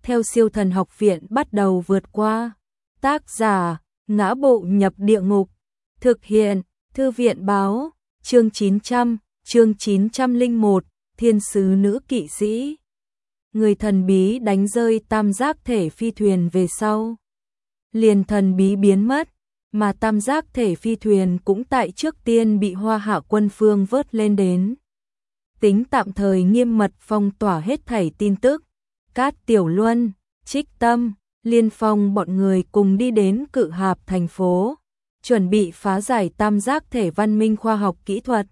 theo Siêu Thần Học Viện bắt đầu vượt qua. Tác giả: Ngã Bộ Nhập Địa Ngục. Thực hiện: Thư viện báo. Chương 901, Thiên sứ nữ kỵ sĩ. Người thần bí đánh rơi tam giác thể phi thuyền về sau, liền thần bí biến mất, mà tam giác thể phi thuyền cũng tại trước tiên bị Hoa Hạ quân phương vớt lên đến. Tính tạm thời nghiêm mật phong tỏa hết thảy tin tức. Cát Tiểu Luân, Trích Tâm, Liên Phong bọn người cùng đi đến Cự Hạp thành phố, chuẩn bị phá giải tam giác thể văn minh khoa học kỹ thuật.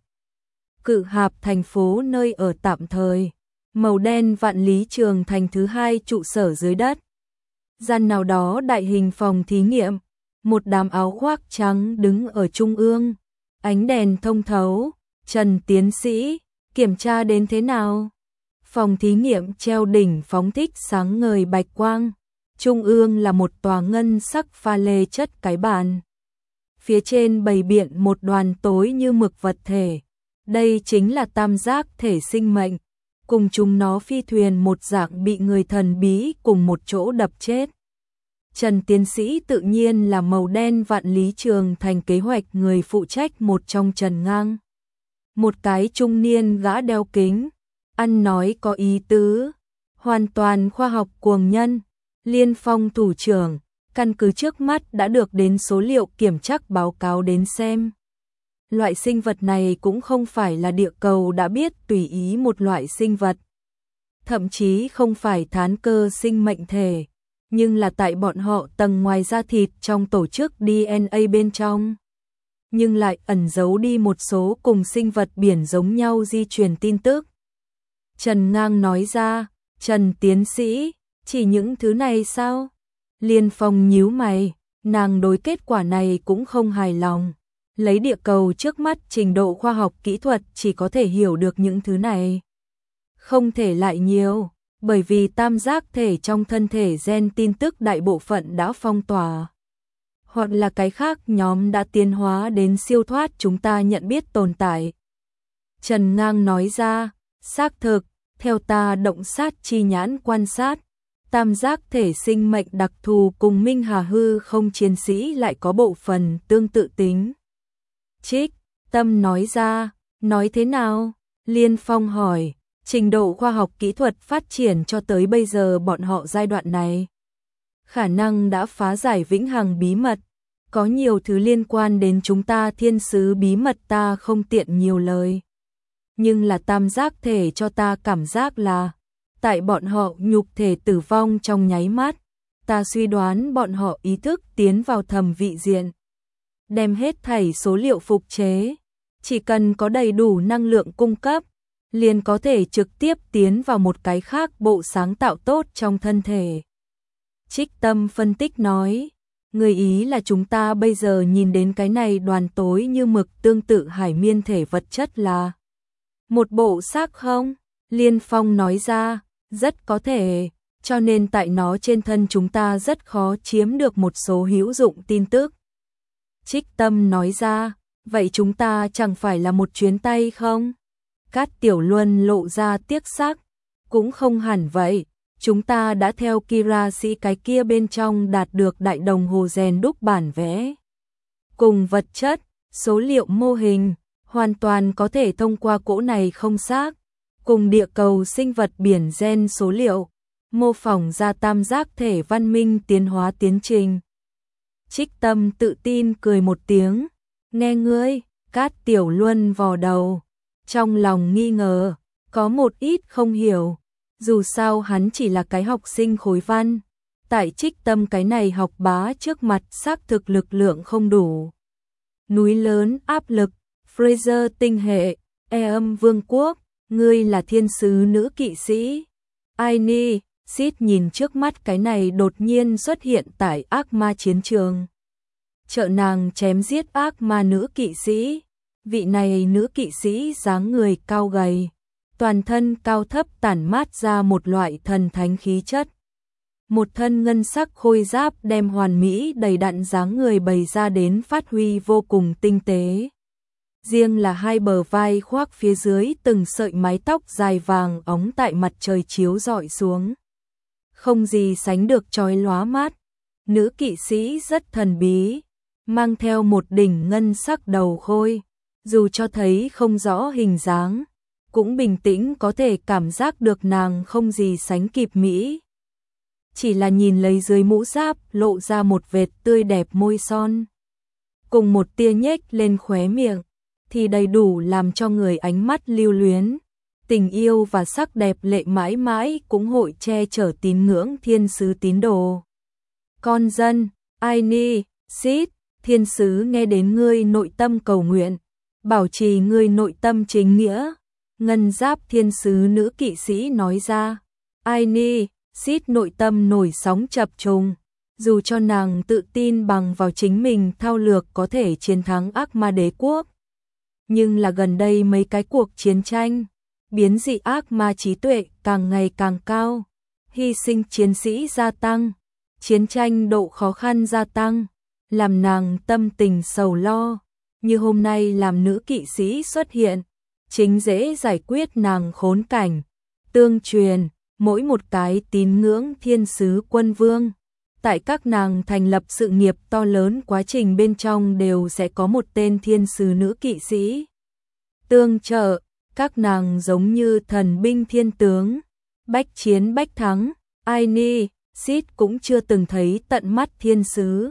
Cự Hạp thành phố nơi ở tạm thời, màu đen Vạn Lý Trường Thành thứ 2 trụ sở dưới đất. Gian nào đó đại hình phòng thí nghiệm, một đám áo khoác trắng đứng ở trung ương, ánh đèn thông thấu. Trần tiến sĩ, kiểm tra đến thế nào? Phòng thí nghiệm treo đỉnh phóng thích sáng ngời bạch quang, trung ương là một tòa ngân sắc pha lê chất cái bàn. Phía trên bày biện một đoàn tối như mực vật thể, đây chính là tam giác thể sinh mệnh, cùng chúng nó phi thuyền một dạng bị người thần bí cùng một chỗ đập chết. Trần tiến sĩ tự nhiên là màu đen Vạn Lý Trường Thành kế hoạch người phụ trách một trong Trần Ngang. Một cái trung niên gã đeo kính, ăn nói có ý tứ, hoàn toàn khoa học cuồng nhân. Liên Phong thủ trưởng, căn cứ trước mắt đã được đến số liệu kiểm tra báo cáo đến xem. Loại sinh vật này cũng không phải là địa cầu đã biết tùy ý một loại sinh vật, thậm chí không phải thán cơ sinh mệnh thể, nhưng là tại bọn họ tầng ngoài da thịt trong tổ chức DNA bên trong, nhưng lại ẩn giấu đi một số cùng sinh vật biển giống nhau di truyền tin tức. Trần Ngang nói ra. Trần tiến sĩ, chỉ những thứ này sao? Liên Phong nhíu mày, nàng đối kết quả này cũng không hài lòng. Lấy địa cầu trước mắt trình độ khoa học kỹ thuật chỉ có thể hiểu được những thứ này. Không thể lại nhiều, bởi vì tam giác thể trong thân thể gen tin tức đại bộ phận đã phong tỏa. Hoặc là cái khác nhóm đã tiến hóa đến siêu thoát chúng ta nhận biết tồn tại. Trần Ngang nói ra, xác thực, theo ta động sát chi nhãn quan sát, tam giác thể sinh mệnh đặc thù cùng Minh Hà hư không chiến sĩ lại có bộ phận tương tự tính. Trích Tâm nói ra, nói thế nào? Liên Phong hỏi, trình độ khoa học kỹ thuật phát triển cho tới bây giờ bọn họ giai đoạn này, khả năng đã phá giải vĩnh hằng bí mật, có nhiều thứ liên quan đến chúng ta thiên sứ bí mật ta không tiện nhiều lời. Nhưng là tam giác thể cho ta cảm giác là, tại bọn họ nhục thể tử vong trong nháy mắt, ta suy đoán bọn họ ý thức tiến vào thẩm vị diện, đem hết thảy số liệu phục chế, chỉ cần có đầy đủ năng lượng cung cấp, liền có thể trực tiếp tiến vào một cái khác bộ sáng tạo tốt trong thân thể. Trích Tâm phân tích nói, người ý là chúng ta bây giờ nhìn đến cái này đoàn tối như mực tương tự hải miên thể vật chất là một bộ xác không? Liên Phong nói ra, rất có thể, cho nên tại nó trên thân chúng ta rất khó chiếm được một số hữu dụng tin tức. Trích Tâm nói ra, vậy chúng ta chẳng phải là một chuyến tay không? Cát Tiểu Luân lộ ra tiếc sắc, cũng không hẳn vậy, chúng ta đã theo Kira sĩ cái kia bên trong đạt được đại đồng hồ rèn đúc bản vẽ. Cùng vật chất, số liệu mô hình, hoàn toàn có thể thông qua cỗ này không xác, cùng địa cầu sinh vật biển gen số liệu, mô phỏng ra tam giác thể văn minh tiến hóa tiến trình. Trích Tâm tự tin cười một tiếng, nghe ngươi. Cát Tiểu Luân vò đầu, trong lòng nghi ngờ, có một ít không hiểu, dù sao hắn chỉ là cái học sinh khối văn, tại Trích Tâm cái này học bá trước mặt xác thực lực lượng không đủ. Núi lớn áp lực, Fraser tinh hệ, Âm Vương quốc, ngươi là thiên sứ nữ kỵ sĩ. Aini, Sid nhìn trước mắt cái này đột nhiên xuất hiện tại ác ma chiến trường. Trợ nàng chém giết ác ma nữ kỵ sĩ. Vị này nữ kỵ sĩ dáng người cao gầy, toàn thân cao thấp tản mát ra một loại thần thánh khí chất. Một thân ngân sắc khôi giáp đem hoàn mỹ đầy đặn dáng người bày ra đến phát huy vô cùng tinh tế. Riêng là hai bờ vai khoác phía dưới từng sợi mái tóc dài vàng óng tại mặt trời chiếu rọi xuống. không gì sánh được chói lóa mắt. Nữ kỵ sĩ rất thần bí, mang theo một đỉnh ngân sắc đầu khôi, dù cho thấy không rõ hình dáng, cũng bình tĩnh có thể cảm giác được nàng không gì sánh kịp mỹ. Chỉ là nhìn lấy dưới mũ giáp lộ ra một vệt tươi đẹp môi son, cùng một tia nhếch lên khóe miệng, thì đầy đủ làm cho người ánh mắt lưu luyến. Tình yêu và sắc đẹp lệ mãi mãi cũng hội che chở tín ngưỡng thiên sứ tín đồ. Con dân, Aini, Sid, thiên sứ nghe đến ngươi nội tâm cầu nguyện, bảo trì ngươi nội tâm chính nghĩa. Ngân giáp thiên sứ nữ kỵ sĩ nói ra. Aini, Sid nội tâm nổi sóng chập trùng, dù cho nàng tự tin bằng vào chính mình thao lược có thể chiến thắng ác ma đế quốc. Nhưng là gần đây mấy cái cuộc chiến tranh, biến dị ác ma trí tuệ càng ngày càng cao, hy sinh chiến sĩ gia tăng, chiến tranh độ khó khăn gia tăng, làm nàng tâm tình sầu lo. Như hôm nay làm nữ kỵ sĩ xuất hiện, chính dễ giải quyết nàng khốn cảnh. Tương truyền, mỗi một cái tín ngưỡng thiên sứ quân vương, tại các nàng thành lập sự nghiệp to lớn quá trình bên trong đều sẽ có một tên thiên sứ nữ kỵ sĩ tương trợ. Các nàng giống như thần binh thiên tướng, bách chiến bách thắng. Aini, Sid cũng chưa từng thấy tận mắt thiên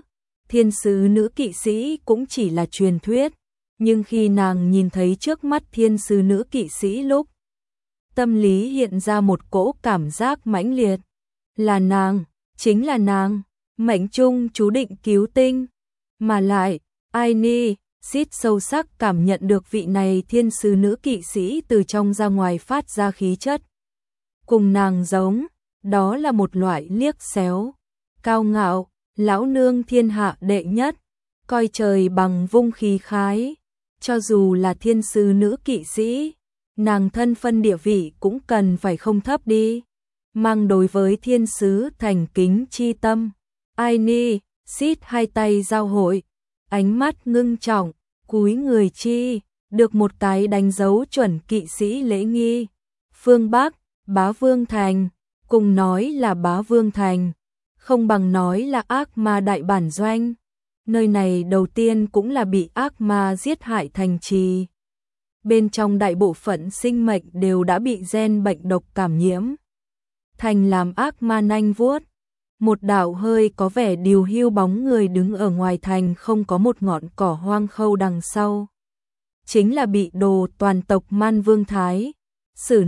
sứ nữ kỵ sĩ cũng chỉ là truyền thuyết, nhưng khi nàng nhìn thấy trước mắt thiên sứ nữ kỵ sĩ lúc, tâm lý hiện ra một cỗ cảm giác mãnh liệt, là nàng, chính là nàng, mệnh trung chú định cứu tinh. Mà lại, Aini, Sid sâu sắc cảm nhận được vị này thiên sứ nữ kỵ sĩ từ trong ra ngoài phát ra khí chất cùng nàng giống, đó là một loại liếc xéo, cao ngạo, lão nương thiên hạ đệ nhất, coi trời bằng vung khí khái. Cho dù là thiên sứ nữ kỵ sĩ, nàng thân phân địa vị cũng cần phải không thấp đi, mang đối với thiên sứ thành kính chi tâm. Aini, Sid hai tay giao hội, ánh mắt ngưng trọng, cúi người chi, được một cái đánh dấu chuẩn kỵ sĩ lễ nghi. Phương Bắc, Bá Vương Thành, cùng nói là Bá Vương Thành, không bằng nói là ác ma đại bản doanh. Nơi này đầu tiên cũng là bị ác ma giết hại thành trì. Bên trong đại bộ phận sinh mệnh đều đã bị gen bệnh độc cảm nhiễm, thành làm ác ma nanh vuốt. Một đạo hơi có vẻ điều hưu bóng người đứng ở ngoài thành không có một ngọn cỏ hoang khâu đằng sau. Chính là bị đồ toàn tộc Man Vương Thái, Sử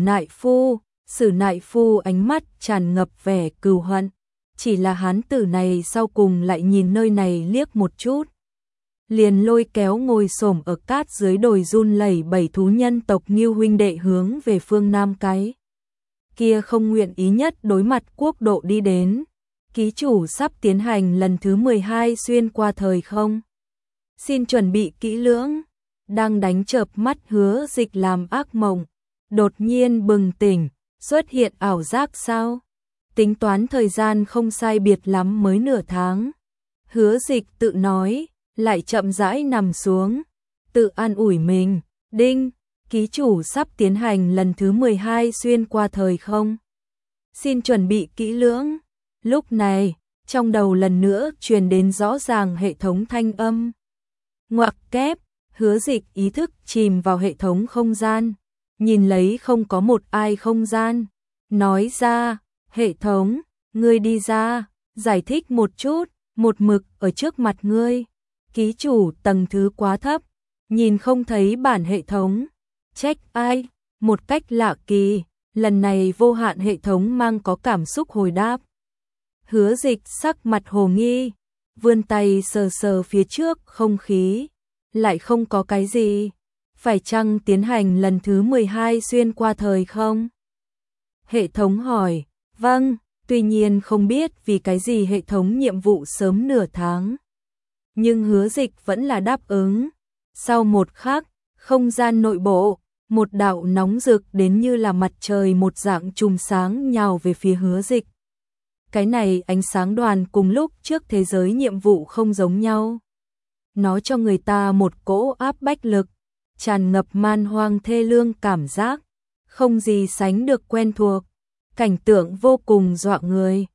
Nại Phu ánh mắt tràn ngập vẻ cừu hận. Chỉ là hán tử này sau cùng lại nhìn nơi này liếc một chút, liền lôi kéo ngồi xổm ở cát dưới đồi run lẩy bẩy thú nhân tộc Ngưu huynh đệ hướng về phương Nam cái kia không nguyện ý nhất đối mặt quốc độ đi đến. Ký chủ sắp tiến hành lần thứ 12 xuyên qua thời không. Xin chuẩn bị kỹ lưỡng. Đang đánh chợp mắt Hứa Dịch làm ác mộng, đột nhiên bừng tỉnh, xuất hiện ảo giác sao? Tính toán thời gian không sai biệt lắm mới nửa tháng. Hứa Dịch tự nói, lại chậm rãi nằm xuống, tự an ủi mình. Đinh, ký chủ sắp tiến hành lần thứ 12 xuyên qua thời không. Xin chuẩn bị kỹ lưỡng. Lúc này, trong đầu lần nữa truyền đến rõ ràng hệ thống thanh âm. Ngoặc kép, Hứa Dịch ý thức chìm vào hệ thống không gian, nhìn lấy không có một ai không gian, nói ra, hệ thống, ngươi đi ra, giải thích một chút, một mực ở trước mặt ngươi. Ký chủ tầng thứ quá thấp, nhìn không thấy bản hệ thống. Trách ai? Một cách lạ kỳ, lần này vô hạn hệ thống mang có cảm xúc hồi đáp. Hứa Dịch sắc mặt hồ nghi, vươn tay sờ sờ phía trước không khí, lại không có cái gì. Phải chăng tiến hành lần thứ 12 xuyên qua thời không? Hệ thống hỏi, vâng, tuy nhiên không biết vì cái gì hệ thống nhiệm vụ sớm nửa tháng. Nhưng Hứa Dịch vẫn là đáp ứng. Sau một khắc, không gian nội bộ, một đạo nóng rực đến như là mặt trời một dạng chùm sáng nhào về phía Hứa Dịch. Cái này ánh sáng đoàn cùng lúc trước thế giới nhiệm vụ không giống nhau. Nó cho người ta một cỗ áp bách lực, tràn ngập man hoang thê lương cảm giác, không gì sánh được quen thuộc, cảnh tượng vô cùng dọa người.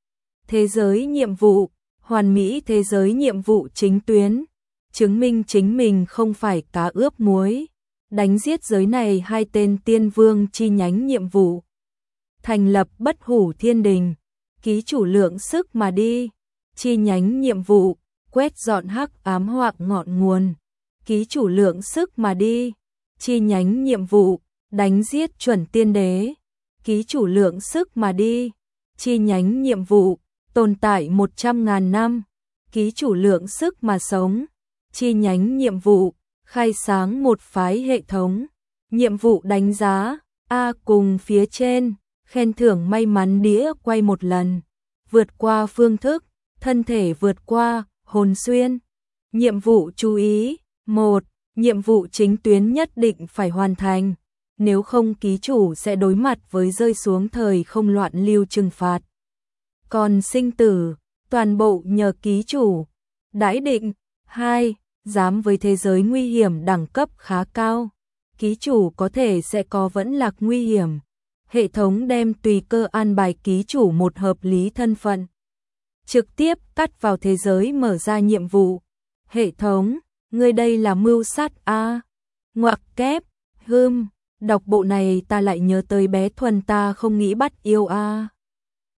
Thế giới nhiệm vụ, hoàn mỹ thế giới nhiệm vụ chính tuyến, chứng minh chính mình không phải cá ướp muối. Đánh giết giới này 2 tên tiên vương chi nhánh nhiệm vụ. Thành lập Bất Hủ Thiên Đình, ký chủ lượng sức mà đi. Chi nhánh nhiệm vụ, quét dọn hắc ám hoặc ngọn nguồn, ký chủ lượng sức mà đi. Chi nhánh nhiệm vụ, đánh giết chuẩn tiên đế, ký chủ lượng sức mà đi. Chi nhánh nhiệm vụ, tồn tại 100.000 năm, ký chủ lượng sức mà sống. Chi nhánh nhiệm vụ, khai sáng một phái hệ thống. Nhiệm vụ đánh giá A cùng phía trên, khen thưởng may mắn đĩa quay 1 lần, vượt qua phương thức, thân thể vượt qua, hồn xuyên. Nhiệm vụ chú ý, 1. Nhiệm vụ chính tuyến nhất định phải hoàn thành, nếu không ký chủ sẽ đối mặt với rơi xuống thời không loạn lưu trừng phạt. Còn sinh tử, toàn bộ nhờ ký chủ. Đãi định, 2. Dám với thế giới nguy hiểm đẳng cấp khá cao, ký chủ có thể sẽ có vẫn lạc nguy hiểm. Hệ thống đem tùy cơ an bài ký chủ một hợp lý thân phận. Trực tiếp cắt vào thế giới mở ra nhiệm vụ. Hệ thống, ngươi đây là mưu sát a. Ngoặc kép, đọc bộ này ta lại nhớ tới bé Thuần ta không nghĩ bắt yêu a.